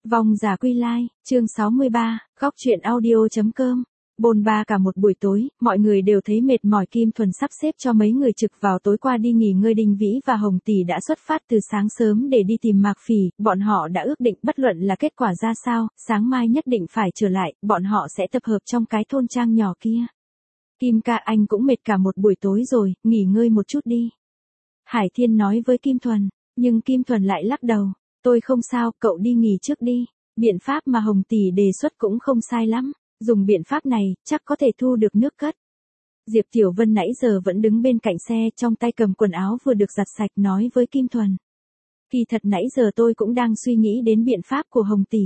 Vong giả quy lai, chương 63, góc truyện audio.com. Bôn ba cả một buổi tối, mọi người đều thấy mệt mỏi. Kim Thuần sắp xếp cho mấy người trực vào tối qua đi nghỉ ngơi. Đinh Vĩ và Hồng Tỷ đã xuất phát từ sáng sớm để đi tìm Mạc Phỉ, bọn họ đã ước định bất luận là kết quả ra sao, sáng mai nhất định phải trở lại, bọn họ sẽ tập hợp trong cái thôn trang nhỏ kia. Kim ca, anh cũng mệt cả một buổi tối rồi, nghỉ ngơi một chút đi. Hải Thiên nói với Kim Thuần, nhưng Kim Thuần lại lắc đầu. Tôi không sao, cậu đi nghỉ trước đi. Biện pháp mà Hồng Tỷ đề xuất cũng không sai lắm. Dùng biện pháp này, chắc có thể thu được nước cất. Diệp Tiểu Vân nãy giờ vẫn đứng bên cạnh xe, trong tay cầm quần áo vừa được giặt sạch, nói với Kim Thuần. Kỳ thật nãy giờ tôi cũng đang suy nghĩ đến biện pháp của Hồng Tỷ.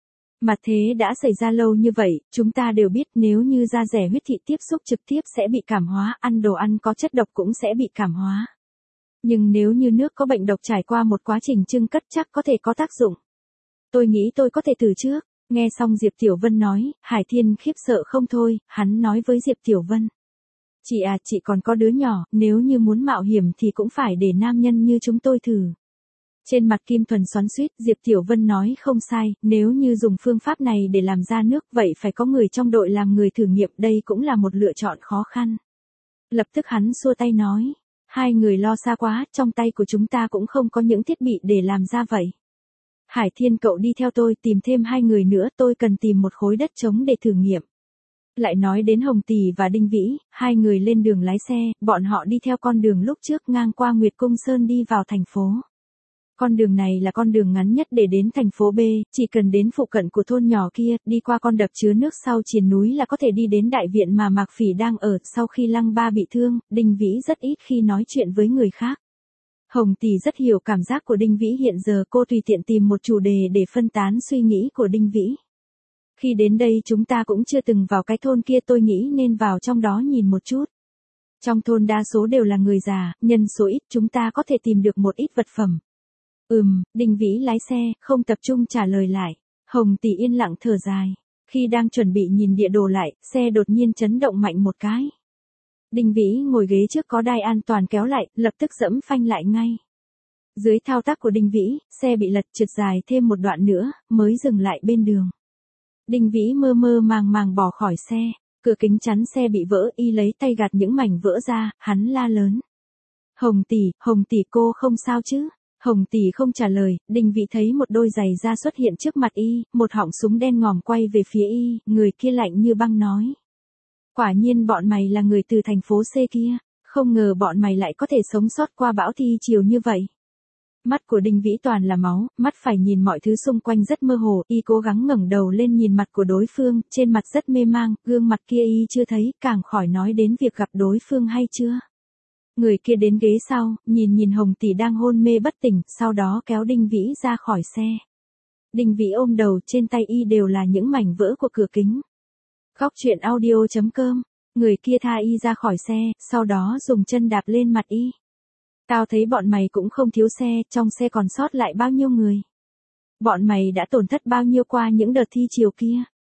Mà thế đã xảy ra lâu như vậy, chúng ta đều biết nếu như da rẻ huyết thị tiếp xúc trực tiếp sẽ bị cảm hóa, ăn đồ ăn có chất độc cũng sẽ bị cảm hóa. Nhưng nếu như nước có bệnh độc trải qua một quá trình chưng cất chắc có thể có tác dụng. Tôi nghĩ tôi có thể thử trước. Nghe xong Diệp Tiểu Vân nói, Hải Thiên khiếp sợ không thôi, hắn nói với Diệp Tiểu Vân. Chị à, chị còn có đứa nhỏ, nếu như muốn mạo hiểm thì cũng phải để nam nhân như chúng tôi thử. Trên mặt Kim Thuần xoắn xuýt, Diệp Tiểu Vân nói không sai, nếu như dùng phương pháp này để làm ra nước vậy phải có người trong đội làm người thử nghiệm, đây cũng là một lựa chọn khó khăn. Lập tức hắn xua tay nói. Hai người lo xa quá, trong tay của chúng ta cũng không có những thiết bị để làm ra vậy. Hải Thiên, cậu đi theo tôi tìm thêm hai người nữa, tôi cần tìm một khối đất trống để thử nghiệm. Lại nói đến Hồng Tỷ và Đinh Vĩ, hai người lên đường lái xe, bọn họ đi theo con đường lúc trước ngang qua Nguyệt Cung Sơn đi vào thành phố. Con đường này là con đường ngắn nhất để đến thành phố B, chỉ cần đến phụ cận của thôn nhỏ kia, đi qua con đập chứa nước sau triền núi là có thể đi đến đại viện mà Mạc Phỉ đang ở. Sau khi Lăng Ba bị thương, Đinh Vĩ rất ít khi nói chuyện với người khác. Hồng Tỷ rất hiểu cảm giác của Đinh Vĩ hiện giờ, cô tùy tiện tìm một chủ đề để phân tán suy nghĩ của Đinh Vĩ. Khi đến đây chúng ta cũng chưa từng vào cái thôn kia, tôi nghĩ nên vào trong đó nhìn một chút. Trong thôn đa số đều là người già, nhân số ít, chúng ta có thể tìm được một ít vật phẩm. Đinh Vĩ lái xe, không tập trung trả lời lại. Hồng Tỷ yên lặng thở dài. Khi đang chuẩn bị nhìn địa đồ lại, xe đột nhiên chấn động mạnh một cái. Đinh Vĩ ngồi ghế trước có đai an toàn kéo lại, lập tức giẫm phanh lại ngay. Dưới thao tác của Đinh Vĩ, xe bị lật trượt dài thêm một đoạn nữa, mới dừng lại bên đường. Đinh Vĩ mơ mơ màng màng bỏ khỏi xe, cửa kính chắn xe bị vỡ, y lấy tay gạt những mảnh vỡ ra, hắn la lớn. Hồng Tỷ, cô không sao chứ? Hồng Tỷ không trả lời, Đinh Vĩ thấy một đôi giày da xuất hiện trước mặt y, một họng súng đen ngòm quay về phía y, người kia lạnh như băng nói. Quả nhiên bọn mày là người từ thành phố C kia, không ngờ bọn mày lại có thể sống sót qua bão thi chiều như vậy. Mắt của Đinh Vĩ toàn là máu, mắt phải nhìn mọi thứ xung quanh rất mơ hồ, y cố gắng ngẩng đầu lên nhìn mặt của đối phương, trên mặt rất mê mang, gương mặt kia y chưa thấy, càng khỏi nói đến việc gặp đối phương hay chưa. Người kia đến ghế sau, nhìn Hồng Tỷ đang hôn mê bất tỉnh, sau đó kéo Đinh Vĩ ra khỏi xe. Đinh Vĩ ôm đầu, trên tay y đều là những mảnh vỡ của cửa kính. Góc truyện audio.com, người kia tha y ra khỏi xe, sau đó dùng chân đạp lên mặt y. Tao thấy bọn mày cũng không thiếu xe, trong xe còn sót lại bao nhiêu người. Bọn mày đã tổn thất bao nhiêu qua những đợt thi chiều kia.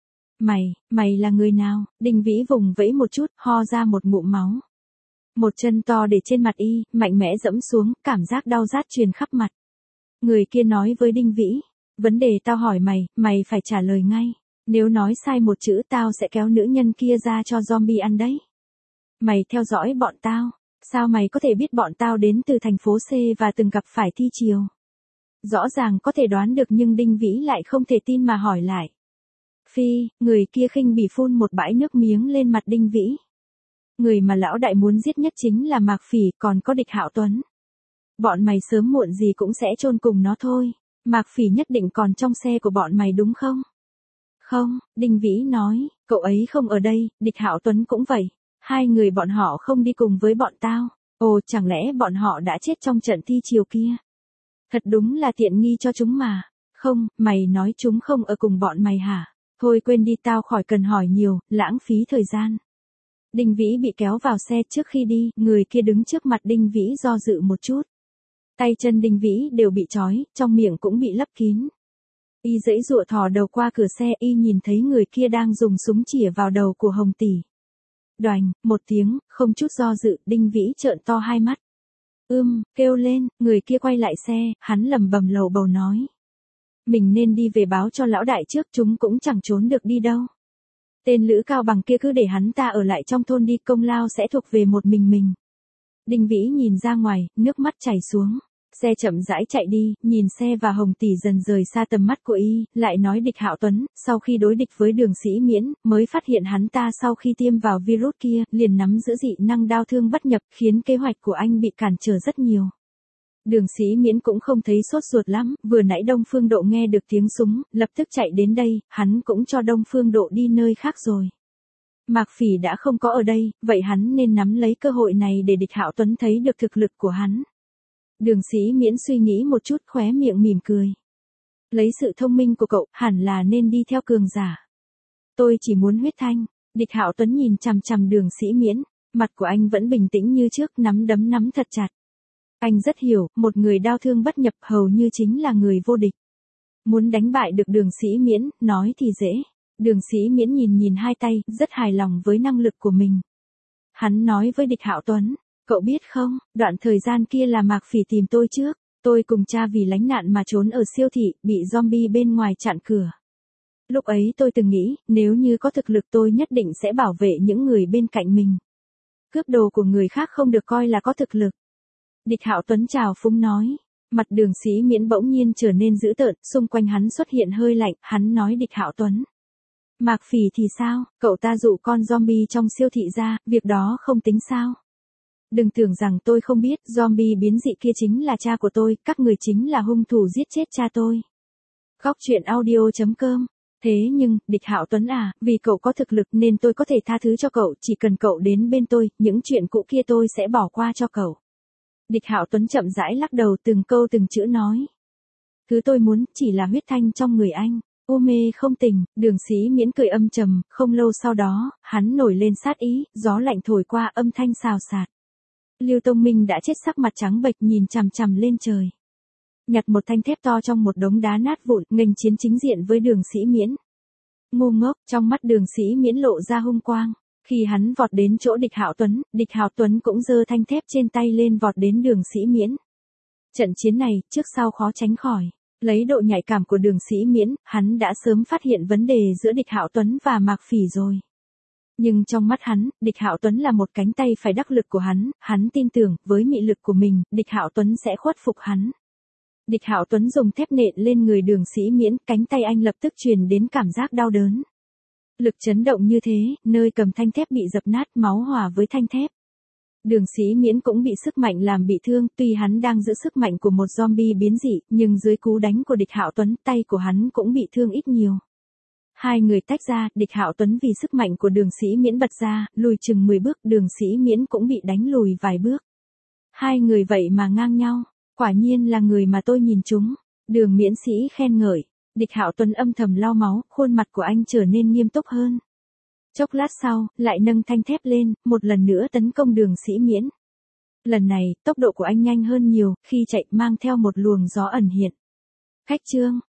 Mày là người nào? Đinh Vĩ vùng vẫy một chút, ho ra một ngụm máu. Một chân to để trên mặt y, mạnh mẽ dẫm xuống, cảm giác đau rát truyền khắp mặt. Người kia nói với Đinh Vĩ, vấn đề tao hỏi mày phải trả lời ngay. Nếu nói sai một chữ tao sẽ kéo nữ nhân kia ra cho zombie ăn đấy. Mày theo dõi bọn tao, sao mày có thể biết bọn tao đến từ thành phố C và từng gặp phải thi chiều? Rõ ràng có thể đoán được nhưng Đinh Vĩ lại không thể tin mà hỏi lại. Phi, người kia khinh bỉ phun một bãi nước miếng lên mặt Đinh Vĩ. Người mà lão đại muốn giết nhất chính là Mạc Phỉ, còn có Địch Hạo Tuấn. Bọn mày sớm muộn gì cũng sẽ chôn cùng nó thôi. Mạc Phỉ nhất định còn trong xe của bọn mày đúng không? Không, Đinh Vĩ nói, cậu ấy không ở đây, Địch Hạo Tuấn cũng vậy. Hai người bọn họ không đi cùng với bọn tao. Ồ, chẳng lẽ bọn họ đã chết trong trận thi chiều kia? Thật đúng là tiện nghi cho chúng mà. Không, mày nói chúng không ở cùng bọn mày hả? Thôi quên đi, tao khỏi cần hỏi nhiều, lãng phí thời gian. Đinh Vĩ bị kéo vào xe, trước khi đi, người kia đứng trước mặt Đinh Vĩ do dự một chút. Tay chân Đinh Vĩ đều bị trói, trong miệng cũng bị lấp kín. Y giãy giụa thò đầu qua cửa xe, y nhìn thấy người kia đang dùng súng chĩa vào đầu của Hồng Tỷ. Đoành, một tiếng, không chút do dự, Đinh Vĩ trợn to hai mắt. Kêu lên, người kia quay lại xe, hắn lẩm bẩm lầu bầu nói. Mình nên đi về báo cho lão đại trước, chúng cũng chẳng trốn được đi đâu. Tên Lữ Cao Bằng kia cứ để hắn ta ở lại trong thôn đi, công lao sẽ thuộc về một mình. Đinh Vĩ nhìn ra ngoài, nước mắt chảy xuống. Xe chậm rãi chạy đi, nhìn xe và Hồng Tỷ dần rời xa tầm mắt của y, lại nói Địch Hạo Tuấn, sau khi đối địch với Đường Sĩ Miễn, mới phát hiện hắn ta sau khi tiêm vào virus kia, liền nắm giữ dị năng đao thương bất nhập, khiến kế hoạch của anh bị cản trở rất nhiều. Đường Sĩ Miễn cũng không thấy sốt ruột lắm, vừa nãy Đông Phương Độ nghe được tiếng súng, lập tức chạy đến đây, hắn cũng cho Đông Phương Độ đi nơi khác rồi. Mạc Phỉ đã không có ở đây, vậy hắn nên nắm lấy cơ hội này để Địch Hạo Tuấn thấy được thực lực của hắn. Đường Sĩ Miễn suy nghĩ một chút, khóe miệng mỉm cười. Lấy sự thông minh của cậu, hẳn là nên đi theo cường giả. Tôi chỉ muốn huyết thanh. Địch Hạo Tuấn nhìn chằm chằm Đường Sĩ Miễn, mặt của anh vẫn bình tĩnh như trước, nắm đấm nắm thật chặt. Anh rất hiểu, một người đao thương bất nhập hầu như chính là người vô địch. Muốn đánh bại được Đường Sĩ Miễn, nói thì dễ. Đường Sĩ Miễn nhìn hai tay, rất hài lòng với năng lực của mình. Hắn nói với Địch Hạo Tuấn, cậu biết không, đoạn thời gian kia là Mạc Phỉ tìm tôi trước, tôi cùng cha vì lánh nạn mà trốn ở siêu thị, bị zombie bên ngoài chặn cửa. Lúc ấy tôi từng nghĩ, nếu như có thực lực tôi nhất định sẽ bảo vệ những người bên cạnh mình. Cướp đồ của người khác không được coi là có thực lực. Địch Hạo Tuấn chào phúng nói. Mặt Đường Sĩ Miễn bỗng nhiên trở nên dữ tợn, xung quanh hắn xuất hiện hơi lạnh, hắn nói Địch Hạo Tuấn. Mạc Phỉ thì sao, cậu ta dụ con zombie trong siêu thị ra, việc đó không tính sao? Đừng tưởng rằng tôi không biết, zombie biến dị kia chính là cha của tôi, các người chính là hung thủ giết chết cha tôi. Góc truyện audio.com. Thế nhưng, Địch Hạo Tuấn à, vì cậu có thực lực nên tôi có thể tha thứ cho cậu, chỉ cần cậu đến bên tôi, những chuyện cũ kia tôi sẽ bỏ qua cho cậu. Địch Hạo Tuấn chậm rãi lắc đầu, từng câu từng chữ nói. Thứ tôi muốn, chỉ là huyết thanh trong người anh. U mê không tỉnh, Đường Sĩ Miễn cười âm trầm, không lâu sau đó, hắn nổi lên sát ý, gió lạnh thổi qua, âm thanh xào xạc. Lưu Tông Minh đã chết, sắc mặt trắng bệch nhìn chằm chằm lên trời. Nhặt một thanh thép to trong một đống đá nát vụn, nghênh chiến chính diện với Đường Sĩ Miễn. Ngu ngốc, trong mắt Đường Sĩ Miễn lộ ra hung quang. Khi hắn vọt đến chỗ Địch Hạo Tuấn cũng giơ thanh thép trên tay lên vọt đến Đường Sĩ Miễn. Trận chiến này, trước sau khó tránh khỏi. Lấy độ nhạy cảm của Đường Sĩ Miễn, hắn đã sớm phát hiện vấn đề giữa Địch Hạo Tuấn và Mạc Phỉ rồi. Nhưng trong mắt hắn, Địch Hạo Tuấn là một cánh tay phải đắc lực của hắn tin tưởng, với mị lực của mình, Địch Hạo Tuấn sẽ khuất phục hắn. Địch Hạo Tuấn dùng thép nện lên người Đường Sĩ Miễn, cánh tay anh lập tức truyền đến cảm giác đau đớn. Lực chấn động như thế, nơi cầm thanh thép bị dập nát, máu hòa với thanh thép. Đường Sĩ Miễn cũng bị sức mạnh làm bị thương, tuy hắn đang giữ sức mạnh của một zombie biến dị, nhưng dưới cú đánh của Địch Hạo Tuấn, tay của hắn cũng bị thương ít nhiều. Hai người tách ra, Địch Hạo Tuấn vì sức mạnh của Đường Sĩ Miễn bật ra, lùi chừng 10 bước, Đường Sĩ Miễn cũng bị đánh lùi vài bước. Hai người vậy mà ngang nhau, quả nhiên là người mà tôi nhìn trúng. Đường Miễn Sĩ khen ngợi. Địch Hạo Tuấn âm thầm lau máu, khuôn mặt của anh trở nên nghiêm túc hơn. Chốc lát sau, lại nâng thanh thép lên, một lần nữa tấn công Đường Sĩ Miễn. Lần này, tốc độ của anh nhanh hơn nhiều, khi chạy mang theo một luồng gió ẩn hiện. Khách trương,